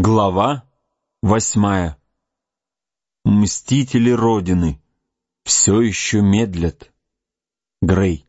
Глава 8. Мстители Родины все еще медлят. Грей.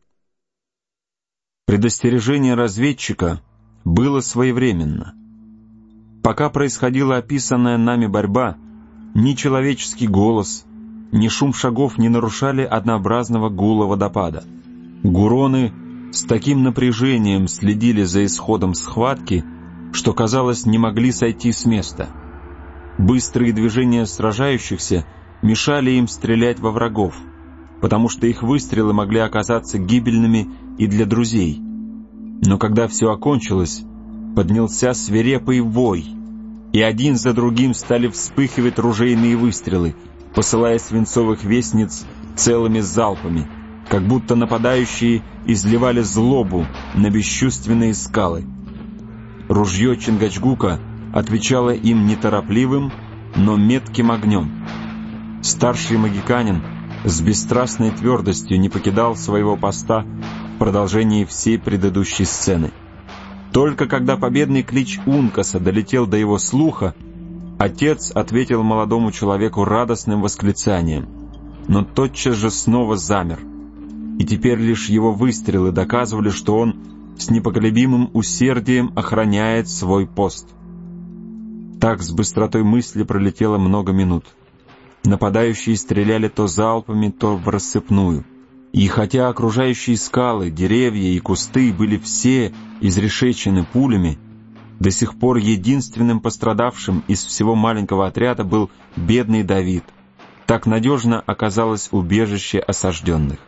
Предостережение разведчика было своевременно. Пока происходила описанная нами борьба, ни человеческий голос, ни шум шагов не нарушали однообразного гула водопада. Гуроны с таким напряжением следили за исходом схватки, что, казалось, не могли сойти с места. Быстрые движения сражающихся мешали им стрелять во врагов, потому что их выстрелы могли оказаться гибельными и для друзей. Но когда все окончилось, поднялся свирепый вой, и один за другим стали вспыхивать ружейные выстрелы, посылая свинцовых вестниц целыми залпами, как будто нападающие изливали злобу на бесчувственные скалы. Ружье Чингачгука отвечало им неторопливым, но метким огнем. Старший магиканин с бесстрастной твердостью не покидал своего поста в продолжении всей предыдущей сцены. Только когда победный клич Ункаса долетел до его слуха, отец ответил молодому человеку радостным восклицанием, но тотчас же снова замер, и теперь лишь его выстрелы доказывали, что он с непоколебимым усердием охраняет свой пост. Так с быстротой мысли пролетело много минут. Нападающие стреляли то залпами, то в рассыпную. И хотя окружающие скалы, деревья и кусты были все изрешечены пулями, до сих пор единственным пострадавшим из всего маленького отряда был бедный Давид. Так надежно оказалось убежище осажденных.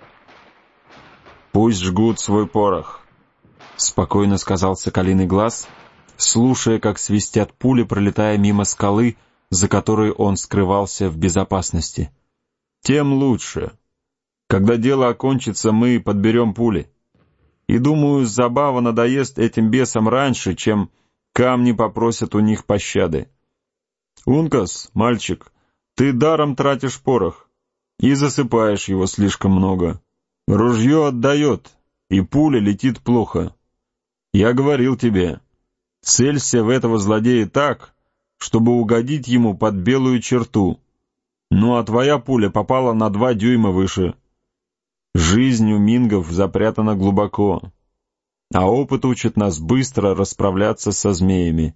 «Пусть жгут свой порох», — спокойно сказал Соколиный Глаз, слушая, как свистят пули, пролетая мимо скалы, за которой он скрывался в безопасности. «Тем лучше. Когда дело окончится, мы подберем пули. И, думаю, забава надоест этим бесам раньше, чем камни попросят у них пощады. Ункас, мальчик, ты даром тратишь порох и засыпаешь его слишком много. Ружье отдает, и пуля летит плохо. Я говорил тебе, целься в этого злодея так, чтобы угодить ему под белую черту. Ну а твоя пуля попала на 2 дюйма выше. Жизнь у мингов запрятана глубоко, а опыт учит нас быстро расправляться со змеями».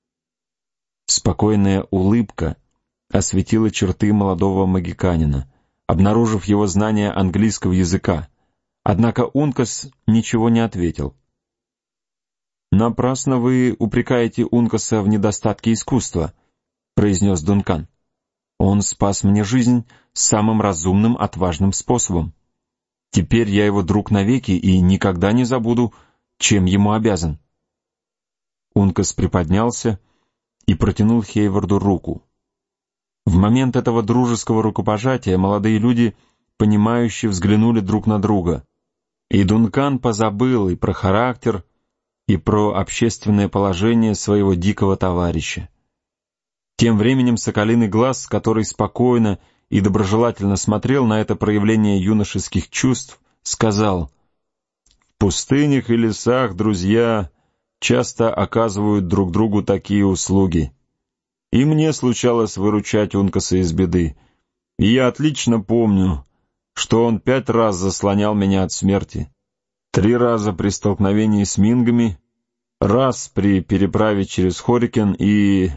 Спокойная улыбка осветила черты молодого магиканина, обнаружив его знание английского языка. Однако Ункас ничего не ответил. «Напрасно вы упрекаете Ункаса в недостатке искусства», — произнес Дункан. «Он спас мне жизнь самым разумным, отважным способом. Теперь я его друг навеки и никогда не забуду, чем ему обязан». Ункас приподнялся и протянул Хейварду руку. В момент этого дружеского рукопожатия молодые люди, понимающе взглянули друг на друга, и Дункан позабыл и про характер, и про общественное положение своего дикого товарища. Тем временем Соколиный Глаз, который спокойно и доброжелательно смотрел на это проявление юношеских чувств, сказал: «В пустынях и лесах друзья часто оказывают друг другу такие услуги. И мне случалось выручать Ункаса из беды, и я отлично помню, что он 5 раз заслонял меня от смерти. 3 раза при столкновении с мингами, раз при переправе через Хорикен и...»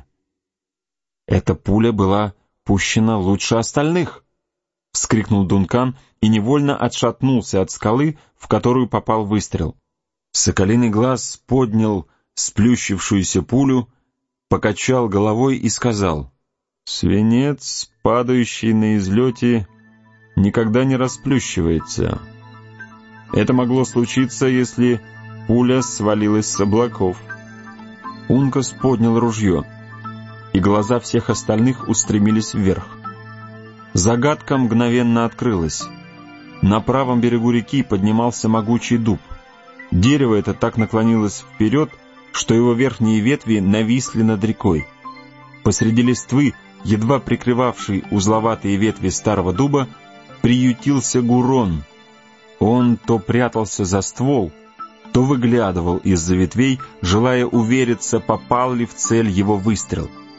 «Эта пуля была пущена лучше остальных!» — вскрикнул Дункан и невольно отшатнулся от скалы, в которую попал выстрел. Соколиный Глаз поднял сплющившуюся пулю, покачал головой и сказал: «Свинец, падающий на излете, никогда не расплющивается. Это могло случиться, если пуля свалилась с облаков». Ункас поднял ружье, и глаза всех остальных устремились вверх. Загадка мгновенно открылась. На правом берегу реки поднимался могучий дуб. Дерево это так наклонилось вперед, что его верхние ветви нависли над рекой. Посреди листвы, едва прикрывавшей узловатые ветви старого дуба, приютился гурон. Он то прятался за ствол, то выглядывал из-за ветвей, желая увериться, попал ли в цель его выстрел.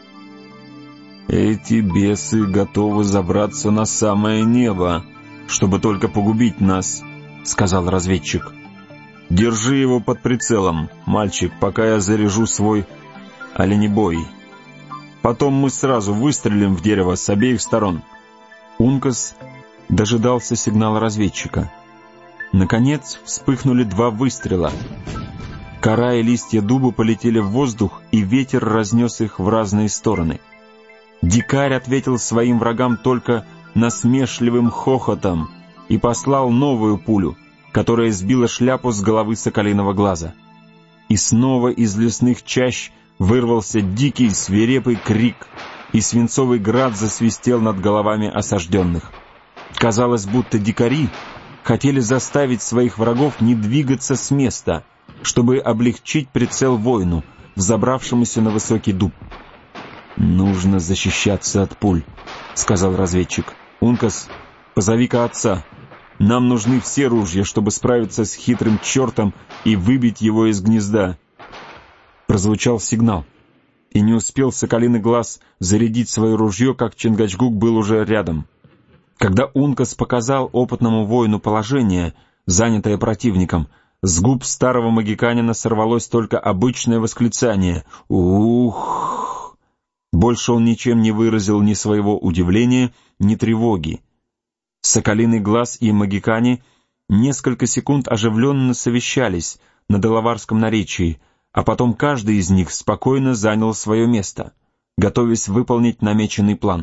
«Эти бесы готовы забраться на самое небо, чтобы только погубить нас», — сказал разведчик. «Держи его под прицелом, мальчик, пока я заряжу свой оленебой. Потом мы сразу выстрелим в дерево с обеих сторон». Ункас дожидался сигнала разведчика. Наконец вспыхнули 2 выстрела. Кора и листья дуба полетели в воздух, и ветер разнес их в разные стороны. Дикарь ответил своим врагам только насмешливым хохотом и послал новую пулю, которая сбила шляпу с головы соколиного глаза. И снова из лесных чащ вырвался дикий свирепый крик, и свинцовый град засвистел над головами осажденных. Казалось, будто дикари хотели заставить своих врагов не двигаться с места, чтобы облегчить прицел воину, взобравшемуся на высокий дуб. «Нужно защищаться от пуль», — сказал разведчик. «Ункас, позови-ка отца. Нам нужны все ружья, чтобы справиться с хитрым чертом и выбить его из гнезда». Прозвучал сигнал, и не успел соколиный глаз зарядить свое ружье, как Чингачгук был уже рядом. Когда Ункас показал опытному воину положение, занятое противником, с губ старого магиканина сорвалось только обычное восклицание «Ух!». Больше он ничем не выразил ни своего удивления, ни тревоги. Соколиный глаз и магикане несколько секунд оживленно совещались на делаварском наречии, а потом каждый из них спокойно занял свое место, готовясь выполнить намеченный план.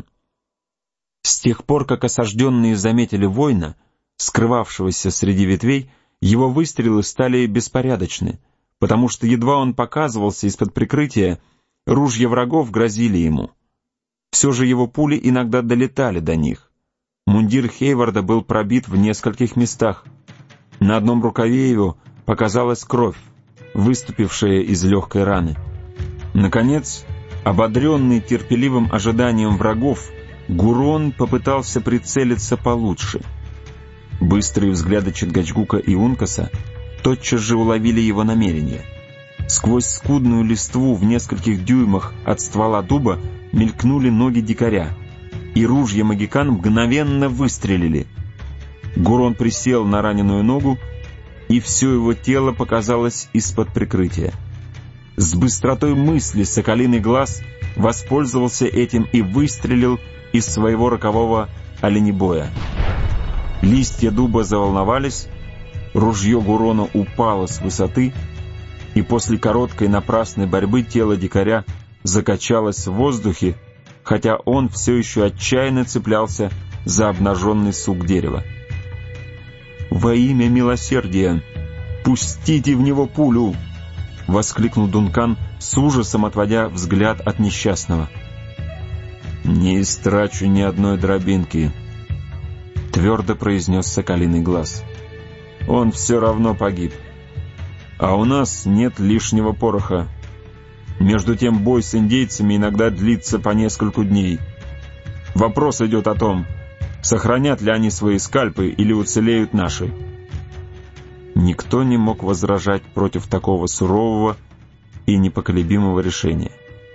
С тех пор, как осажденные заметили воина, скрывавшегося среди ветвей, его выстрелы стали беспорядочны, потому что едва он показывался из-под прикрытия, ружья врагов грозили ему. Все же его пули иногда долетали до них. Мундир Хейварда был пробит в нескольких местах. На одном рукаве его показалась кровь, выступившая из легкой раны. Наконец, ободренный терпеливым ожиданием врагов, Гурон попытался прицелиться получше. Быстрые взгляды Чингачгука и Ункаса тотчас же уловили его намерение. Сквозь скудную листву в нескольких дюймах от ствола дуба мелькнули ноги дикаря, и ружья магикан мгновенно выстрелили. Гурон присел на раненую ногу, и все его тело показалось из-под прикрытия. С быстротой мысли соколиный глаз воспользовался этим и выстрелил из своего рокового оленебоя. Листья дуба заволновались, ружье Гурона упало с высоты, и после короткой напрасной борьбы тело дикаря закачалось в воздухе, хотя он все еще отчаянно цеплялся за обнаженный сук дерева. «Во имя милосердия, пустите в него пулю!» — воскликнул Дункан, с ужасом отводя взгляд от несчастного. «Не истрачу ни одной дробинки», — твердо произнес соколиный глаз. «Он все равно погиб. А у нас нет лишнего пороха. Между тем бой с индейцами иногда длится по нескольку дней. Вопрос идет о том, сохранят ли они свои скальпы или уцелеют наши». Никто не мог возражать против такого сурового и непоколебимого решения.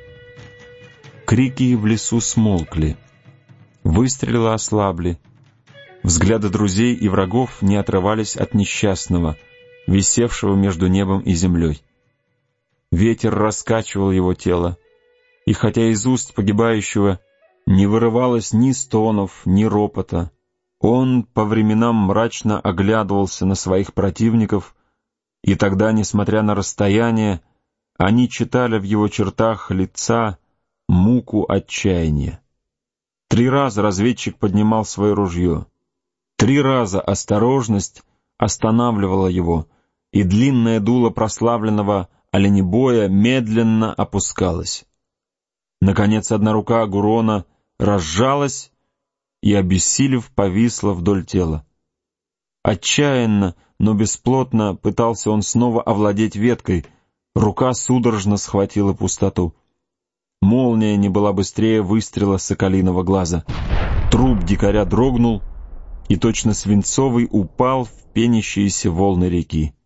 Крики в лесу смолкли, выстрелы ослабли, взгляды друзей и врагов не отрывались от несчастного, висевшего между небом и землей. Ветер раскачивал его тело, и хотя из уст погибающего не вырывалось ни стонов, ни ропота, он по временам мрачно оглядывался на своих противников, и тогда, несмотря на расстояние, они читали в его чертах лица муку отчаяния. 3 раза разведчик поднимал свое ружье. 3 раза осторожность останавливала его, и длинное дуло прославленного оленебоя медленно опускалось. Наконец, одна рука Гурона разжалась и, обессилев, повисла вдоль тела. Отчаянно, но бесплотно пытался он снова овладеть веткой, рука судорожно схватила пустоту. Молния не была быстрее выстрела соколиного глаза. Труп дикаря дрогнул и точно свинцовый упал в пенящиеся волны реки.